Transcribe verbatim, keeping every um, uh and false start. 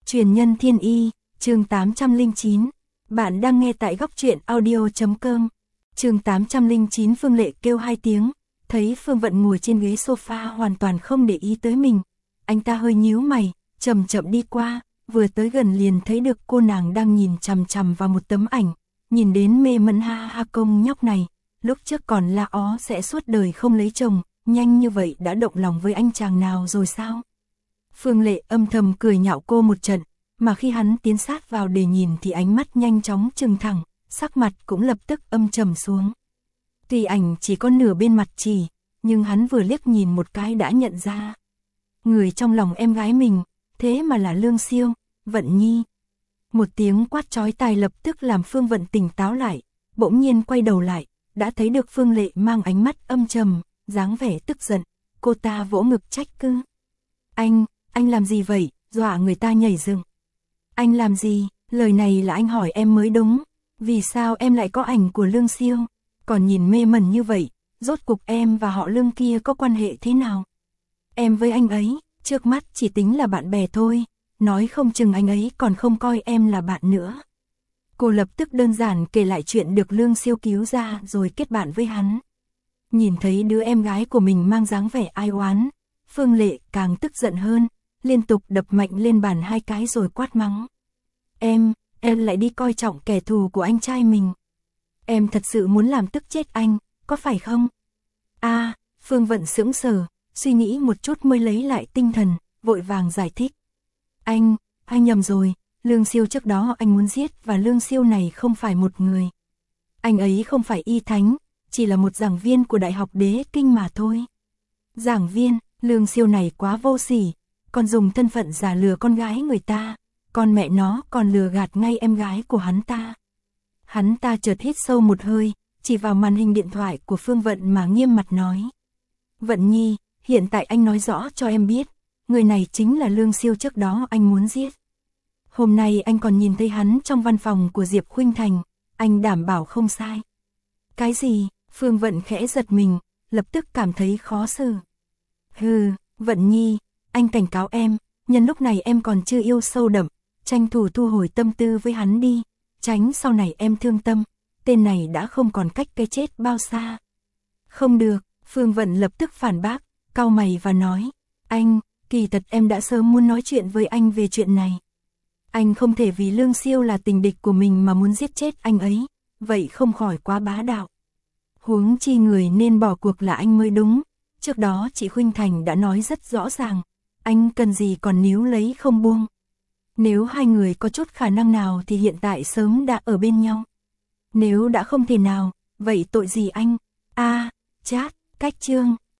Truyền nhân thiên y, chương tám trăm lẻ chín. Bạn đang nghe tại góc truyện audio chấm com. Chương tám trăm lẻ chín. Phương Lệ kêu hai tiếng, thấy Phương Vận ngồi trên ghế sofa hoàn toàn không để ý tới mình. Anh ta hơi nhíu mày, chậm chậm đi qua, vừa tới gần liền thấy được cô nàng đang nhìn chằm chằm vào một tấm ảnh, nhìn đến mê mẩn. Ha ha, công nhóc này, lúc trước còn la ó sẽ suốt đời không lấy chồng, nhanh như vậy đã động lòng với anh chàng nào rồi sao? Phương Lệ âm thầm cười nhạo cô một trận, mà khi hắn tiến sát vào để nhìn thì ánh mắt nhanh chóng trừng thẳng, sắc mặt cũng lập tức âm trầm xuống. Tuy ảnh chỉ có nửa bên mặt chỉ, nhưng hắn vừa liếc nhìn một cái đã nhận ra. Người trong lòng em gái mình, thế mà là Lương Siêu, Vận Nhi. Một tiếng quát chói tai lập tức làm Phương Vận tỉnh táo lại, bỗng nhiên quay đầu lại, đã thấy được Phương Lệ mang ánh mắt âm trầm, dáng vẻ tức giận, cô ta vỗ ngực trách cứ. Anh, anh làm gì vậy, dọa người ta nhảy dựng. Anh làm gì, lời này là anh hỏi em mới đúng, vì sao em lại có ảnh của Lương Siêu, còn nhìn mê mẩn như vậy, rốt cuộc em và họ Lương kia có quan hệ thế nào? Em với anh ấy, trước mắt chỉ tính là bạn bè thôi, nói không chừng anh ấy còn không coi em là bạn nữa. Cô lập tức đơn giản kể lại chuyện được Lương Siêu cứu ra rồi kết bạn với hắn. Nhìn thấy đứa em gái của mình mang dáng vẻ ai oán, Phương Lệ càng tức giận hơn, liên tục đập mạnh lên bàn hai cái rồi quát mắng. Em, em lại đi coi trọng kẻ thù của anh trai mình. Em thật sự muốn làm tức chết anh, có phải không? À, Phương Vận sững sờ, suy nghĩ một chút mới lấy lại tinh thần, vội vàng giải thích. Anh, anh nhầm rồi, Lương Siêu trước đó anh muốn giết và Lương Siêu này không phải một người. Anh ấy không phải y thánh, chỉ là một giảng viên của Đại học Đế Kinh mà thôi. Giảng viên, Lương Siêu này quá vô sỉ, còn dùng thân phận giả lừa con gái người ta, còn mẹ nó còn lừa gạt ngay em gái của hắn ta. Hắn ta chợt hít sâu một hơi, chỉ vào màn hình điện thoại của Phương Vận mà nghiêm mặt nói. Vận Nhi, hiện tại anh nói rõ cho em biết, người này chính là Lương Siêu trước đó anh muốn giết. Hôm nay anh còn nhìn thấy hắn trong văn phòng của Diệp Khuynh Thành, anh đảm bảo không sai. Cái gì? Phương Vận khẽ giật mình, lập tức cảm thấy khó xử. Hừ, Vận Nhi, anh cảnh cáo em, nhân lúc này em còn chưa yêu sâu đậm, tranh thủ thu hồi tâm tư với hắn đi, tránh sau này em thương tâm, tên này đã không còn cách cái chết bao xa. Không được, Phương Vận lập tức phản bác, cau mày và nói, anh, kỳ thật em đã sớm muốn nói chuyện với anh về chuyện này. Anh không thể vì Lương Siêu là tình địch của mình mà muốn giết chết anh ấy, vậy không khỏi quá bá đạo. Huống chi người nên bỏ cuộc là anh mới đúng, trước đó chị Khuynh Thành đã nói rất rõ ràng, anh cần gì còn níu lấy không buông. Nếu hai người có chút khả năng nào thì hiện tại sớm đã ở bên nhau. Nếu đã không thể nào, vậy tội gì anh? A, chat, cách chương.